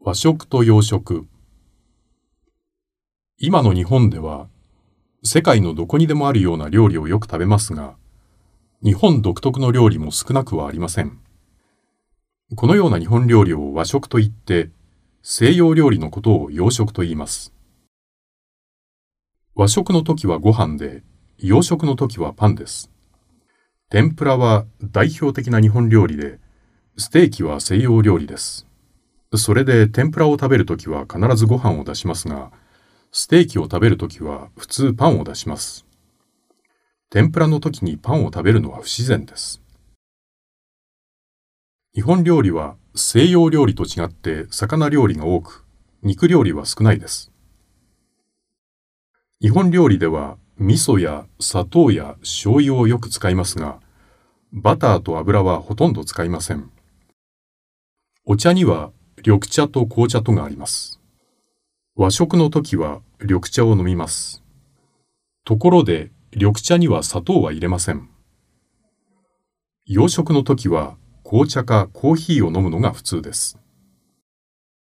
和食と洋食。今の日本では、世界のどこにでもあるような料理をよく食べますが、日本独特の料理も少なくはありません。このような日本料理を和食と言って、西洋料理のことを洋食と言います。和食の時はご飯で、洋食の時はパンです。天ぷらは代表的な日本料理で、ステーキは西洋料理です。それで天ぷらを食べるときは必ずご飯を出しますが、ステーキを食べるときは普通パンを出します。天ぷらのときにパンを食べるのは不自然です。日本料理は西洋料理と違って魚料理が多く、肉料理は少ないです。日本料理では味噌や砂糖や醤油をよく使いますが、バターと油はほとんど使いません。お茶には緑茶と紅茶とがあります。和食の時は緑茶を飲みます。ところで緑茶には砂糖は入れません。洋食の時は紅茶かコーヒーを飲むのが普通です。